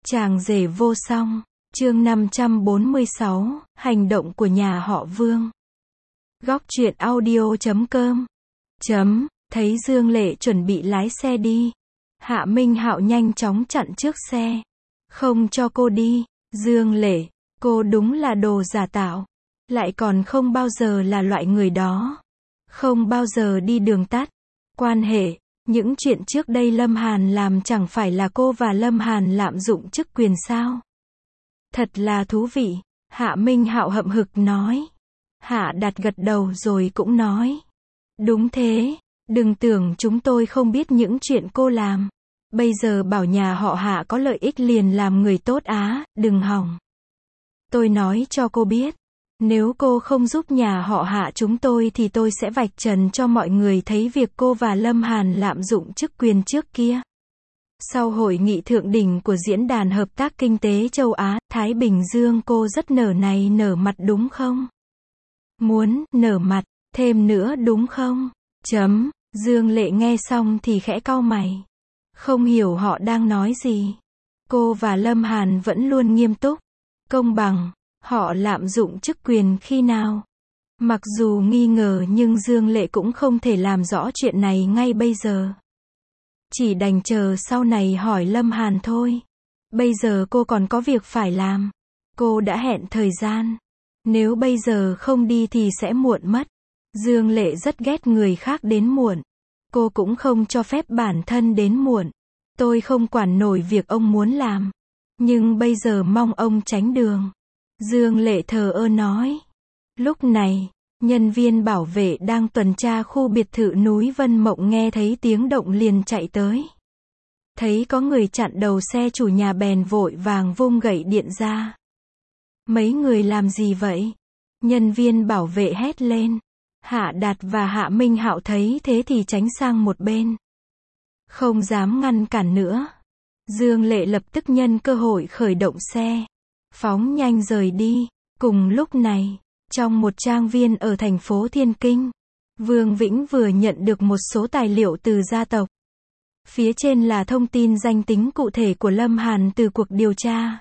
Chàng rể vô song, chương 546, hành động của nhà họ Vương. Góc truyện audio.com. Thấy Dương Lệ chuẩn bị lái xe đi. Hạ Minh Hạo nhanh chóng chặn trước xe. Không cho cô đi. Dương Lệ, cô đúng là đồ giả tạo. Lại còn không bao giờ là loại người đó. Không bao giờ đi đường tắt. Quan hệ, những chuyện trước đây Lâm Hàn làm chẳng phải là cô và Lâm Hàn lạm dụng chức quyền sao? Thật là thú vị. Hạ Minh Hạo hậm hực nói. Hạ Đạt gật đầu rồi cũng nói. Đúng thế, đừng tưởng chúng tôi không biết những chuyện cô làm. Bây giờ bảo nhà họ Hạ có lợi ích liền làm người tốt á, đừng hỏng. Tôi nói cho cô biết. Nếu cô không giúp nhà họ Hạ chúng tôi thì tôi sẽ vạch trần cho mọi người thấy việc cô và Lâm Hàn lạm dụng chức quyền trước kia. Sau hội nghị thượng đỉnh của Diễn đàn Hợp tác Kinh tế Châu Á, Thái Bình Dương cô rất nở mặt đúng không? Muốn nở mặt, thêm nữa đúng không? Dương Lệ nghe xong thì khẽ cau mày. Không hiểu họ đang nói gì. Cô và Lâm Hàn vẫn luôn nghiêm túc, công bằng. Họ lạm dụng chức quyền khi nào? Mặc dù nghi ngờ nhưng Dương Lệ cũng không thể làm rõ chuyện này ngay bây giờ. Chỉ đành chờ sau này hỏi Lâm Hàn thôi. Bây giờ cô còn có việc phải làm. Cô đã hẹn thời gian. Nếu bây giờ không đi thì sẽ muộn mất. Dương Lệ rất ghét người khác đến muộn. Cô cũng không cho phép bản thân đến muộn. Tôi không quản nổi việc ông muốn làm. Nhưng bây giờ mong ông tránh đường. Dương Lệ thờ ơ nói. Lúc này, nhân viên bảo vệ đang tuần tra khu biệt thự núi Vân Mộng nghe thấy tiếng động liền chạy tới. Thấy có người chặn đầu xe chủ nhà bèn vội vàng vung gậy điện ra. Mấy người làm gì vậy? Nhân viên bảo vệ hét lên. Hạ Đạt và Hạ Minh Hạo thấy thế thì tránh sang một bên. Không dám ngăn cản nữa. Dương Lệ lập tức nhân cơ hội khởi động xe. Phóng nhanh rời đi. Cùng lúc này, trong một trang viên ở thành phố Thiên Kinh, Vương Vĩnh vừa nhận được một số tài liệu từ gia tộc. Phía trên là thông tin danh tính cụ thể của Lâm Hàn từ cuộc điều tra.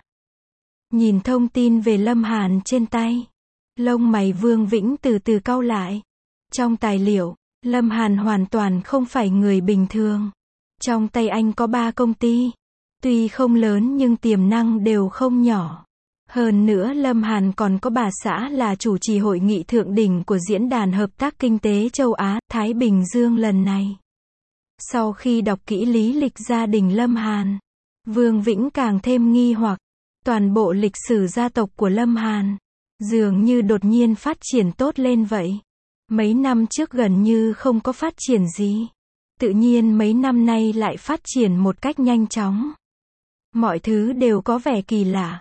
Nhìn thông tin về Lâm Hàn trên tay, lông mày Vương Vĩnh từ từ cau lại. Trong tài liệu, Lâm Hàn hoàn toàn không phải người bình thường. Trong tay anh có 3 công ty. Tuy không lớn nhưng tiềm năng đều không nhỏ. Hơn nữa Lâm Hàn còn có bà xã là chủ trì hội nghị thượng đỉnh của Diễn đàn Hợp tác Kinh tế Châu Á, Thái Bình Dương lần này. Sau khi đọc kỹ lý lịch gia đình Lâm Hàn, Vương Vĩnh càng thêm nghi hoặc. Toàn bộ lịch sử gia tộc của Lâm Hàn dường như đột nhiên phát triển tốt lên vậy. Mấy năm trước gần như không có phát triển gì. Tự nhiên mấy năm nay lại phát triển một cách nhanh chóng. Mọi thứ đều có vẻ kỳ lạ.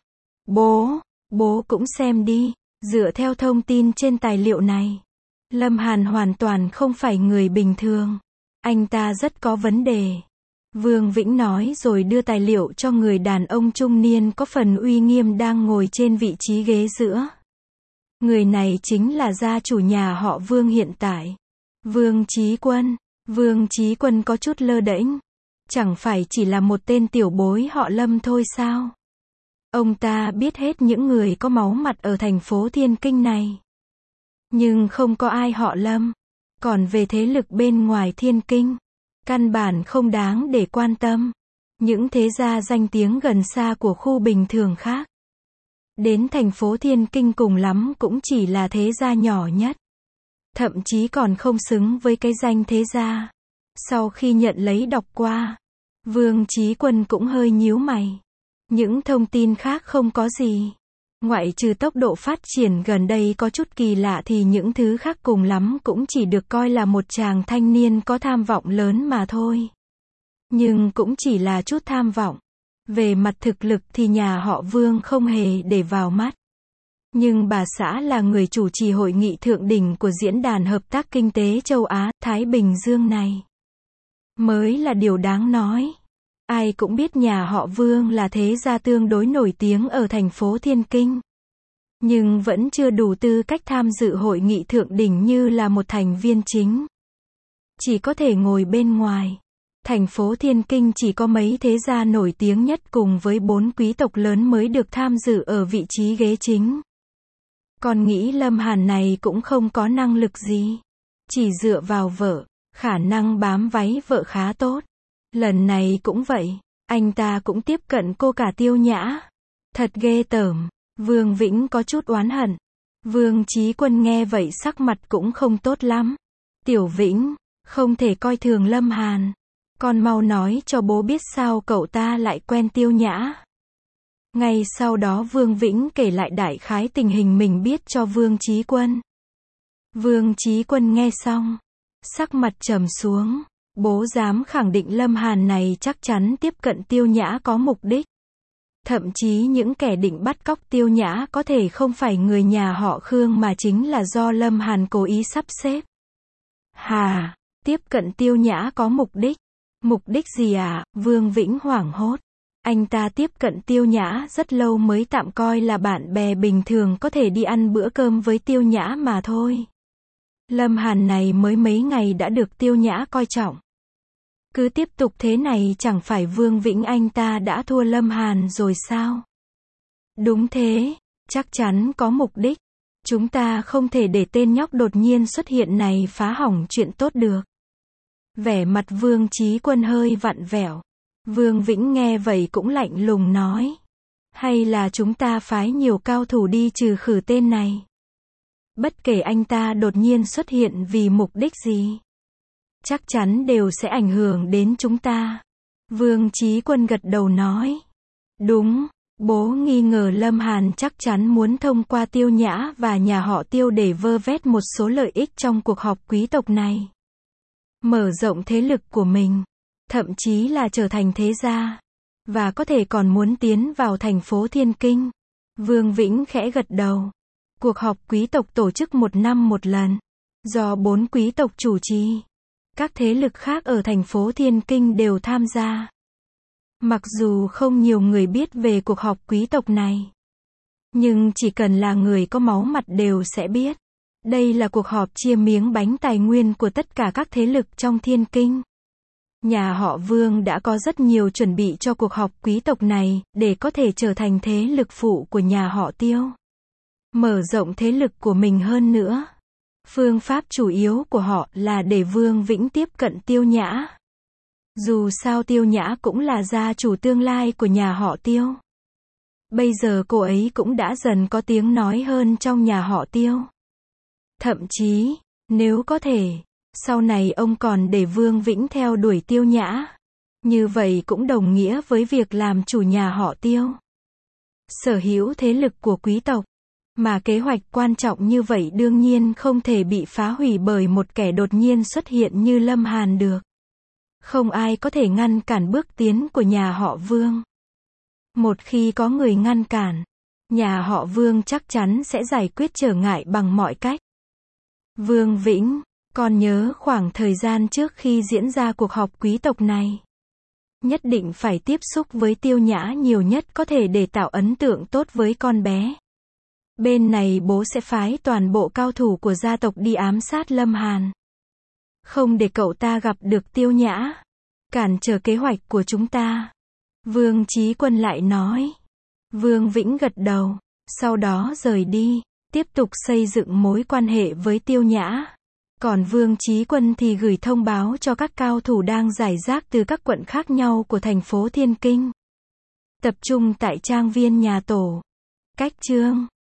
Bố cũng xem đi. Dựa theo thông tin trên tài liệu này, Lâm Hàn hoàn toàn không phải người bình thường. Anh ta rất có vấn đề. Vương Vĩnh nói rồi đưa tài liệu cho người đàn ông trung niên có phần uy nghiêm đang ngồi trên vị trí ghế giữa. Người này chính là gia chủ nhà họ Vương hiện tại. Vương Chí Quân. Vương Chí Quân có chút lơ đễnh. Chẳng phải chỉ là một tên tiểu bối họ Lâm thôi sao? Ông ta biết hết những người có máu mặt ở thành phố Thiên Kinh này. Nhưng không có ai họ Lâm. Còn về thế lực bên ngoài Thiên Kinh, căn bản không đáng để quan tâm. Những thế gia danh tiếng gần xa của khu bình thường khác. Đến thành phố Thiên Kinh cùng lắm cũng chỉ là thế gia nhỏ nhất. Thậm chí còn không xứng với cái danh thế gia. Sau khi nhận lấy đọc qua, Vương Chí Quân cũng hơi nhíu mày. Những thông tin khác không có gì. Ngoại trừ tốc độ phát triển gần đây có chút kỳ lạ thì những thứ khác cùng lắm cũng chỉ được coi là một chàng thanh niên có tham vọng lớn mà thôi. Nhưng cũng chỉ là chút tham vọng. Về mặt thực lực thì nhà họ Vương không hề để vào mắt. Nhưng bà xã là người chủ trì hội nghị thượng đỉnh của Diễn đàn Hợp tác Kinh tế Châu Á, Thái Bình Dương này mới là điều đáng nói. Ai cũng biết nhà họ Vương là thế gia tương đối nổi tiếng ở thành phố Thiên Kinh. Nhưng vẫn chưa đủ tư cách tham dự hội nghị thượng đỉnh như là một thành viên chính. Chỉ có thể ngồi bên ngoài. Thành phố Thiên Kinh chỉ có mấy thế gia nổi tiếng nhất cùng với 4 quý tộc lớn mới được tham dự ở vị trí ghế chính. Con nghĩ Lâm Hàn này cũng không có năng lực gì. Chỉ dựa vào vợ, khả năng bám váy vợ khá tốt. Lần này cũng vậy, anh ta cũng tiếp cận cô cả Tiêu Nhã. Thật ghê tởm. Vương Vĩnh có chút oán hận. Vương Chí Quân nghe vậy sắc mặt cũng không tốt lắm. Tiểu Vĩnh, không thể coi thường Lâm Hàn. Con mau nói cho bố biết sao cậu ta lại quen Tiêu Nhã. Ngay sau đó Vương Vĩnh kể lại đại khái tình hình mình biết cho Vương Chí Quân. Vương Chí Quân nghe xong, sắc mặt trầm xuống. Bố dám khẳng định Lâm Hàn này chắc chắn tiếp cận Tiêu Nhã có mục đích. Thậm chí những kẻ định bắt cóc Tiêu Nhã có thể không phải người nhà họ Khương mà chính là do Lâm Hàn cố ý sắp xếp. Hà, tiếp cận Tiêu Nhã có mục đích. Mục đích gì à? Vương Vĩnh hoảng hốt. Anh ta tiếp cận Tiêu Nhã rất lâu mới tạm coi là bạn bè bình thường có thể đi ăn bữa cơm với Tiêu Nhã mà thôi. Lâm Hàn này mới mấy ngày đã được Tiêu Nhã coi trọng. Cứ tiếp tục thế này chẳng phải Vương Vĩnh anh ta đã thua Lâm Hàn rồi sao? Đúng thế, chắc chắn có mục đích. Chúng ta không thể để tên nhóc đột nhiên xuất hiện này phá hỏng chuyện tốt được. Vẻ mặt Vương Chí Quân hơi vặn vẹo. Vương Vĩnh nghe vậy cũng lạnh lùng nói. Hay là chúng ta phái nhiều cao thủ đi trừ khử tên này? Bất kể anh ta đột nhiên xuất hiện vì mục đích gì, chắc chắn đều sẽ ảnh hưởng đến chúng ta. Vương Chí Quân gật đầu nói. Đúng, bố nghi ngờ Lâm Hàn chắc chắn muốn thông qua Tiêu Nhã và nhà họ Tiêu để vơ vét một số lợi ích trong cuộc họp quý tộc này. Mở rộng thế lực của mình, thậm chí là trở thành thế gia. Và có thể còn muốn tiến vào thành phố Thiên Kinh. Vương Vĩnh khẽ gật đầu. Cuộc họp quý tộc tổ chức 1 năm một lần, do 4 quý tộc chủ trì. Các thế lực khác ở thành phố Thiên Kinh đều tham gia. Mặc dù không nhiều người biết về cuộc họp quý tộc này, nhưng chỉ cần là người có máu mặt đều sẽ biết. Đây là cuộc họp chia miếng bánh tài nguyên của tất cả các thế lực trong Thiên Kinh. Nhà họ Vương đã có rất nhiều chuẩn bị cho cuộc họp quý tộc này, để có thể trở thành thế lực phụ của nhà họ Tiêu. Mở rộng thế lực của mình hơn nữa. Phương pháp chủ yếu của họ là để Vương Vĩnh tiếp cận Tiêu Nhã. Dù sao Tiêu Nhã cũng là gia chủ tương lai của nhà họ Tiêu. Bây giờ cô ấy cũng đã dần có tiếng nói hơn trong nhà họ Tiêu. Thậm chí, nếu có thể, sau này ông còn để Vương Vĩnh theo đuổi Tiêu Nhã. Như vậy cũng đồng nghĩa với việc làm chủ nhà họ Tiêu. Sở hữu thế lực của quý tộc. Mà kế hoạch quan trọng như vậy đương nhiên không thể bị phá hủy bởi một kẻ đột nhiên xuất hiện như Lâm Hàn được. Không ai có thể ngăn cản bước tiến của nhà họ Vương. Một khi có người ngăn cản, nhà họ Vương chắc chắn sẽ giải quyết trở ngại bằng mọi cách. Vương Vĩnh, con nhớ khoảng thời gian trước khi diễn ra cuộc họp quý tộc này. Nhất định phải tiếp xúc với Tiêu Nhã nhiều nhất có thể để tạo ấn tượng tốt với con bé. Bên này bố sẽ phái toàn bộ cao thủ của gia tộc đi ám sát Lâm Hàn. Không để cậu ta gặp được Tiêu Nhã. Cản trở kế hoạch của chúng ta. Vương Chí Quân lại nói. Vương Vĩnh gật đầu. Sau đó rời đi. Tiếp tục xây dựng mối quan hệ với Tiêu Nhã. Còn Vương Chí Quân thì gửi thông báo cho các cao thủ đang rải rác từ các quận khác nhau của thành phố Thiên Kinh. Tập trung tại trang viên nhà tổ. Cách chương